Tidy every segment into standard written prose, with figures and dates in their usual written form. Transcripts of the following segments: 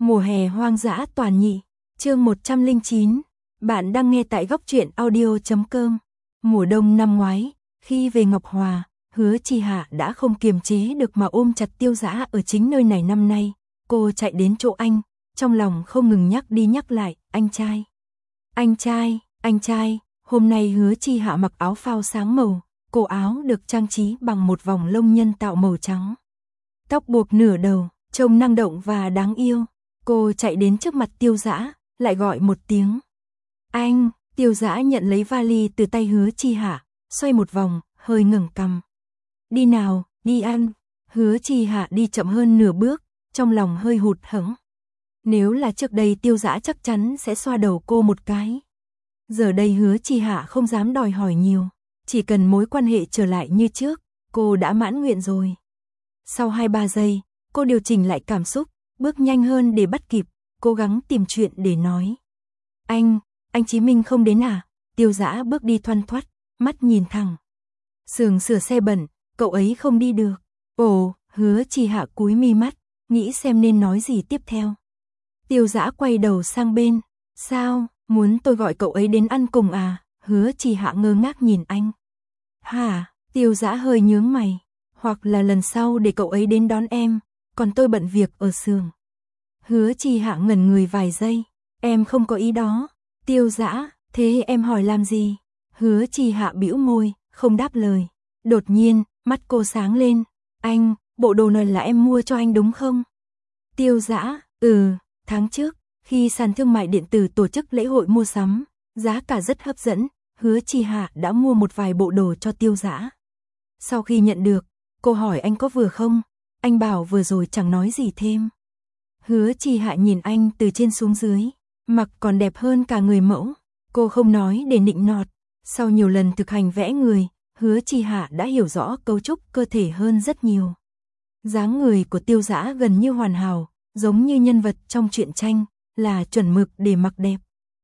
Mùa hè hoang dã toàn nhị, chương 109. Bạn đang nghe tại góc truyện audio.com. Mùa đông năm ngoái, khi về Ngọc Hòa, Hứa Chi Hạ đã không kiềm chế được mà ôm chặt Tiêu Dã ở chính nơi này. Năm nay, cô chạy đến chỗ anh, trong lòng không ngừng nhắc đi nhắc lại, anh trai. Anh trai, anh trai. Hôm nay Hứa Chi Hạ mặc áo phao sáng màu, cổ áo được trang trí bằng một vòng lông nhân tạo màu trắng. Tóc buộc nửa đầu, trông năng động và đáng yêu. Cô chạy đến trước mặt Tiêu Dã, lại gọi một tiếng. Anh. Tiêu Dã nhận lấy vali từ tay Hứa Chi Hạ, xoay một vòng, hơi ngẩng cằm. Đi nào, đi ăn. Hứa Chi Hạ đi chậm hơn nửa bước, trong lòng hơi hụt hẫng. Nếu là trước đây Tiêu Dã chắc chắn sẽ xoa đầu cô một cái. Giờ đây Hứa Chi Hạ không dám đòi hỏi nhiều, chỉ cần mối quan hệ trở lại như trước, cô đã mãn nguyện rồi. Sau 2-3 giây, cô điều chỉnh lại cảm xúc, bước nhanh hơn để bắt kịp, cố gắng tìm chuyện để nói. Anh Chí Minh không đến à? Tiêu Dã bước đi thoăn thoắt, mắt nhìn thẳng. Sườn sửa xe bẩn, cậu ấy không đi được. Ồ, Hứa Chi Hạ cúi mi mắt, nghĩ xem nên nói gì tiếp theo. Tiêu Dã quay đầu sang bên. Sao, muốn tôi gọi cậu ấy đến ăn cùng à? Hứa Chi Hạ ngơ ngác nhìn anh. Hả? Tiêu Dã hơi nhướng mày. Hoặc là lần sau để cậu ấy đến đón em, còn tôi bận việc ở xưởng. Hứa Chi Hạ ngẩn người vài giây. Em không có ý đó. Tiêu Dã, thế em hỏi làm gì? Hứa Chi Hạ bĩu môi, không đáp lời. Đột nhiên, mắt cô sáng lên. Anh, bộ đồ này là em mua cho anh đúng không? Tiêu Dã, tháng trước, khi sàn thương mại điện tử tổ chức lễ hội mua sắm, giá cả rất hấp dẫn, Hứa Chi Hạ đã mua một vài bộ đồ cho Tiêu Dã. Sau khi nhận được, cô hỏi anh có vừa không? Anh bảo vừa rồi chẳng nói gì thêm. Hứa Chi Hạ nhìn anh từ trên xuống dưới, mặc còn đẹp hơn cả người mẫu. Cô không nói để nịnh nọt. Sau nhiều lần thực hành vẽ người, Hứa Chi Hạ đã hiểu rõ cấu trúc cơ thể hơn rất nhiều. Dáng người của Tiêu Dã gần như hoàn hảo, giống như nhân vật trong truyện tranh, là chuẩn mực để mặc đẹp.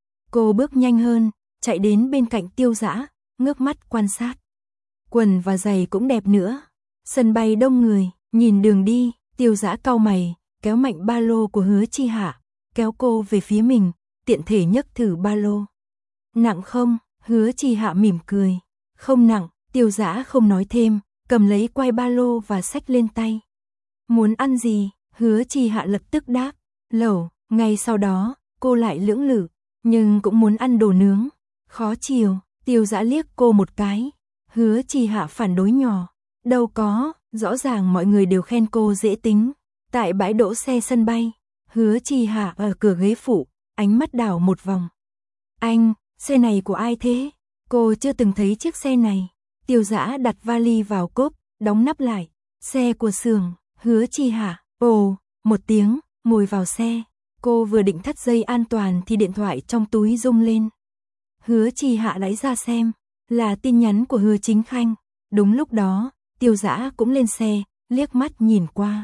Cô bước nhanh hơn, chạy đến bên cạnh Tiêu Dã, ngước mắt quan sát. Quần và giày cũng đẹp nữa. Sân bay đông người, nhìn đường đi, Tiêu Dã cau mày, kéo mạnh ba lô của Hứa Chi Hạ, kéo cô về phía mình, tiện thể nhấc thử ba lô. Nặng không? Hứa Chi Hạ mỉm cười. Không nặng. Tiêu Dã không nói thêm, cầm lấy quai ba lô và xách lên tay. Muốn ăn gì? Hứa Chi Hạ lập tức đáp. Lẩu. Ngay sau đó, cô lại lưỡng lự, nhưng cũng muốn ăn đồ nướng. Khó chiều. Tiêu Dã liếc cô một cái. Hứa Chi Hạ phản đối nhỏ. Đâu có, rõ ràng mọi người đều khen cô dễ tính. Tại bãi đỗ xe sân bay, Hứa Chi Hạ ở cửa ghế phụ, ánh mắt đảo một vòng. Anh, xe này của ai thế? Cô chưa từng thấy chiếc xe này. Tiêu Dã đặt vali vào cốp, đóng nắp lại. Xe của xưởng. Hứa Chi Hạ, ồ, một tiếng, ngồi vào xe. Cô vừa định thắt dây an toàn thì điện thoại trong túi rung lên. Hứa Chi Hạ lấy ra xem, là tin nhắn của Hứa Chính Khanh. Đúng lúc đó, Tiêu Dã cũng lên xe, liếc mắt nhìn qua.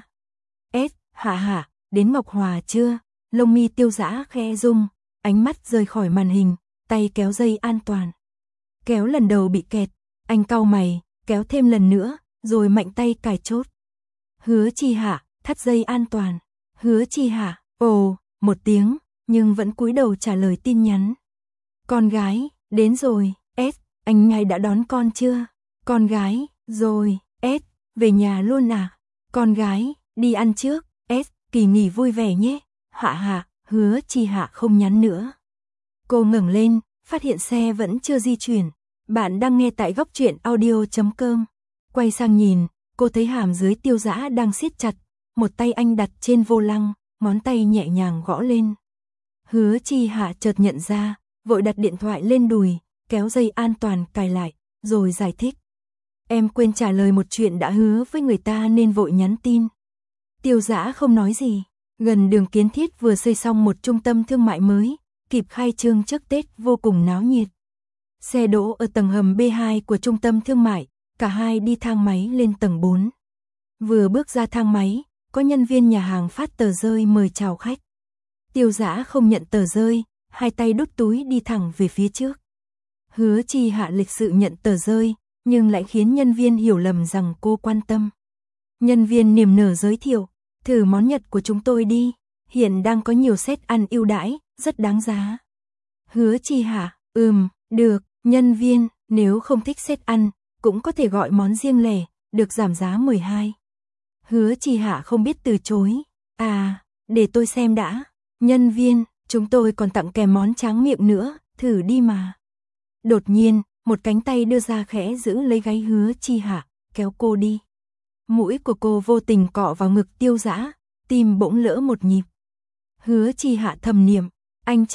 Hạ, đến Ngọc Hòa chưa? Lông mi Tiêu Dã khẽ rung, ánh mắt rời khỏi màn hình, tay kéo dây an toàn. Kéo lần đầu bị kẹt, anh cau mày, kéo thêm lần nữa, rồi mạnh tay cài chốt. Hứa Chi Hạ, thắt dây an toàn. Hứa Chi Hạ, ồ, một tiếng, nhưng vẫn cúi đầu trả lời tin nhắn. Con gái, đến rồi, anh ngay đã đón con chưa? Con gái, rồi, về nhà luôn à? Con gái, đi ăn trước, kỳ nghỉ vui vẻ nhé. Hạ, Hứa Chi Hạ không nhắn nữa. Cô ngẩng lên, phát hiện xe vẫn chưa di chuyển. Bạn đang nghe tại góc truyện audio.com. Quay sang nhìn, cô thấy hàm dưới Tiêu Dã đang siết chặt, một tay anh đặt trên vô lăng, ngón tay nhẹ nhàng gõ lên. Hứa Chi Hạ chợt nhận ra, vội đặt điện thoại lên đùi, kéo dây an toàn cài lại, rồi giải thích. Em quên trả lời một chuyện đã hứa với người ta nên vội nhắn tin. Tiêu Dã không nói gì. Gần đường Kiến Thiết vừa xây xong một trung tâm thương mại mới, kịp khai trương trước Tết vô cùng náo nhiệt. Xe đỗ ở tầng hầm B2 của trung tâm thương mại, cả hai đi thang máy lên tầng 4. Vừa bước ra thang máy, có nhân viên nhà hàng phát tờ rơi mời chào khách. Tiêu Dã không nhận tờ rơi, hai tay đút túi đi thẳng về phía trước. Hứa Chi Hạ lịch sự nhận tờ rơi, nhưng lại khiến nhân viên hiểu lầm rằng cô quan tâm. Nhân viên niềm nở giới thiệu, thử món Nhật của chúng tôi đi, Hiện đang có nhiều set ăn ưu đãi, rất đáng giá. Hứa Chi Hạ, được, nhân viên, nếu không thích set ăn, cũng có thể gọi món riêng lẻ, được giảm giá 12. Hứa Chi Hạ không biết từ chối. Để tôi xem đã. Nhân viên, chúng tôi còn tặng kèm món tráng miệng nữa, thử đi mà. Đột nhiên, một cánh tay đưa ra khẽ giữ lấy gáy Hứa Chi Hạ, kéo cô đi. Mũi của cô vô tình cọ vào ngực Tiêu Dã, tim bỗng lỡ một nhịp. Hứa Chi Hạ thầm niệm, anh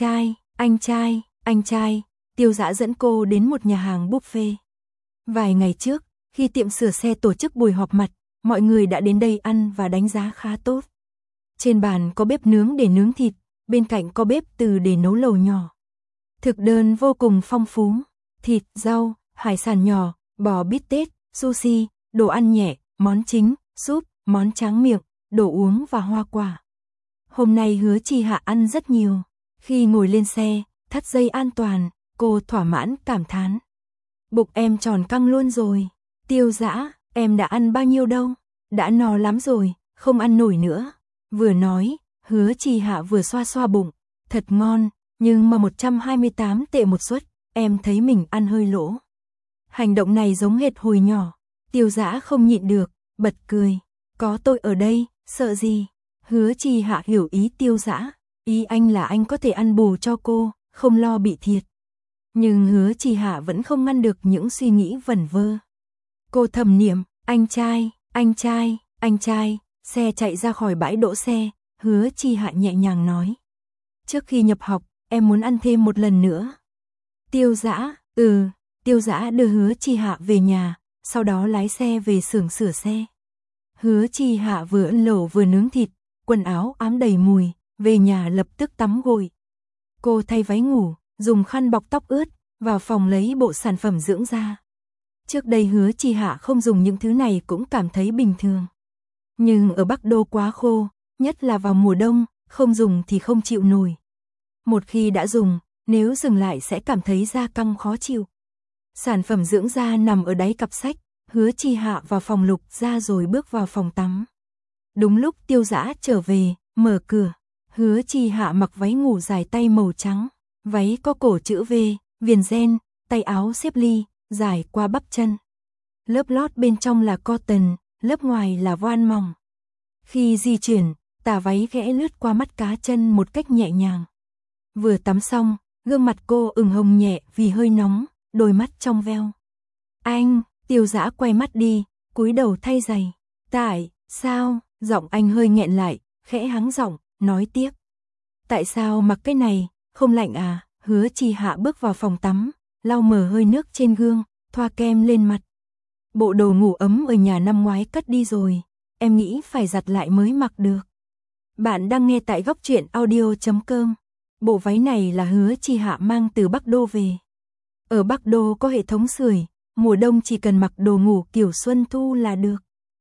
trai. Tiêu Dã dẫn cô đến một nhà hàng buffet. Vài ngày trước, khi tiệm sửa xe tổ chức buổi họp mặt, mọi người đã đến đây ăn và đánh giá khá tốt. Trên bàn có bếp nướng để nướng thịt, bên cạnh có bếp từ để nấu lẩu nhỏ. Thực đơn vô cùng phong phú, thịt, rau, hải sản nhỏ, bò bít tết, sushi, đồ ăn nhẹ, món chính, súp, món tráng miệng, đồ uống và hoa quả. Hôm nay Hứa Chi Hạ ăn rất nhiều. Khi ngồi lên xe, thắt dây an toàn, cô thỏa mãn cảm thán. Bụng em tròn căng luôn rồi. Tiêu Dã, em đã ăn bao nhiêu đâu? Đã no lắm rồi, không ăn nổi nữa. Vừa nói, Hứa Chi Hạ vừa xoa xoa bụng. Thật ngon, nhưng mà 128 tệ một suất, em thấy mình ăn hơi lỗ. Hành động này giống hệt hồi nhỏ. Tiêu Dã không nhịn được, bật cười. Có tôi ở đây, sợ gì? Hứa Chi Hạ hiểu ý Tiêu Dã. Ý anh là anh có thể ăn bù cho cô, không lo bị thiệt. Nhưng Hứa Chi Hạ vẫn không ngăn được những suy nghĩ vẩn vơ. Cô thầm niệm, anh trai. Xe chạy ra khỏi bãi đỗ xe, Hứa Chi Hạ nhẹ nhàng nói. Trước khi nhập học, em muốn ăn thêm một lần nữa. Tiêu Dã, Tiêu Dã đưa Hứa Chi Hạ về nhà, sau đó lái xe về xưởng sửa xe. Hứa Chi Hạ vừa ăn lẩu vừa nướng thịt, quần áo ám đầy mùi, về nhà lập tức tắm gội. Cô thay váy ngủ, dùng khăn bọc tóc ướt, vào phòng lấy bộ sản phẩm dưỡng da. Trước đây Hứa Chi Hạ không dùng những thứ này cũng cảm thấy bình thường. Nhưng ở Bắc Đô quá khô, nhất là vào mùa đông, không dùng thì không chịu nổi. Một khi đã dùng, nếu dừng lại sẽ cảm thấy da căng khó chịu. Sản phẩm dưỡng da nằm ở đáy cặp sách, Hứa Chi Hạ vào phòng lục ra rồi bước vào phòng tắm. Đúng lúc Tiêu Dã trở về, mở cửa, Hứa Chi Hạ mặc váy ngủ dài tay màu trắng, váy có cổ chữ V, viền ren, tay áo xếp ly, dài qua bắp chân. Lớp lót bên trong là cotton, lớp ngoài là voan mỏng. Khi di chuyển, tà váy khẽ lướt qua mắt cá chân một cách nhẹ nhàng. Vừa tắm xong, gương mặt cô ửng hồng nhẹ vì hơi nóng, đôi mắt trong veo. Anh, Tiêu Dã quay mắt đi, cúi đầu thay giày. Tại sao? Giọng anh hơi nghẹn lại, khẽ hắng giọng, nói tiếp. Tại sao mặc cái này, không lạnh à? Hứa Chi Hạ bước vào phòng tắm, lau mờ hơi nước trên gương, thoa kem lên mặt. Bộ đồ ngủ ấm ở nhà năm ngoái cất đi rồi, em nghĩ phải giặt lại mới mặc được. Bạn đang nghe tại Góc Truyện Audio.com. Bộ váy này là Hứa Chi Hạ mang từ Bắc Đô về. Ở Bắc Đô có hệ thống sưởi, mùa đông chỉ cần mặc đồ ngủ kiểu xuân thu là được.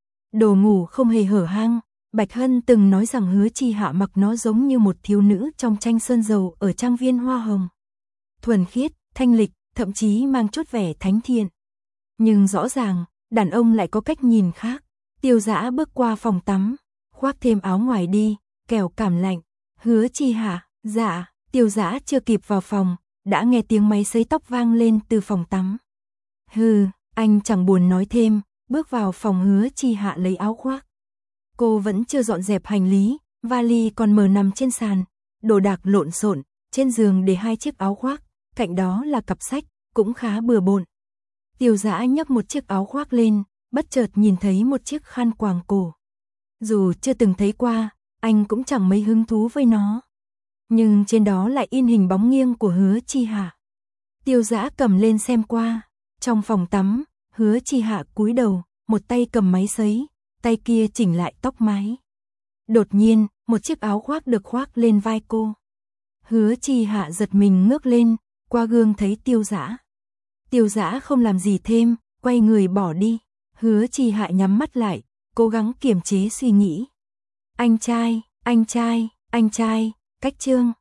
Đồ ngủ không hề hở hang, Bạch Hân từng nói rằng Hứa Chi Hạ mặc nó giống như một thiếu nữ trong tranh sơn dầu ở trang viên hoa hồng. Thuần khiết, thanh lịch, thậm chí mang chút vẻ thánh thiện. Nhưng rõ ràng, đàn ông lại có cách nhìn khác. Tiêu Dã bước qua phòng tắm, khoác thêm áo ngoài đi, kẻo cảm lạnh. Hứa Chi Hạ, dạ. Tiêu Dã chưa kịp vào phòng, đã nghe tiếng máy sấy tóc vang lên từ phòng tắm. Anh chẳng buồn nói thêm, bước vào phòng Hứa Chi Hạ lấy áo khoác. Cô vẫn chưa dọn dẹp hành lý, vali còn mở nằm trên sàn, đồ đạc lộn xộn, trên giường để 2 chiếc áo khoác, cạnh đó là cặp sách, cũng khá bừa bộn. Tiêu Dã nhấc một chiếc áo khoác lên, bất chợt nhìn thấy một chiếc khăn quàng cổ. Dù chưa từng thấy qua, anh cũng chẳng mấy hứng thú với nó. Nhưng trên đó lại in hình bóng nghiêng của Hứa Chi Hạ. Tiêu Dã cầm lên xem qua. Trong phòng tắm, Hứa Chi Hạ cúi đầu, một tay cầm máy sấy, tay kia chỉnh lại tóc mái. Đột nhiên, một chiếc áo khoác được khoác lên vai cô. Hứa Chi Hạ giật mình ngước lên, qua gương thấy Tiêu Dã. Tiêu Dã không làm gì thêm, quay người bỏ đi. Hứa Chi Hạ nhắm mắt lại, cố gắng kiềm chế suy nghĩ. Anh trai, cách chương.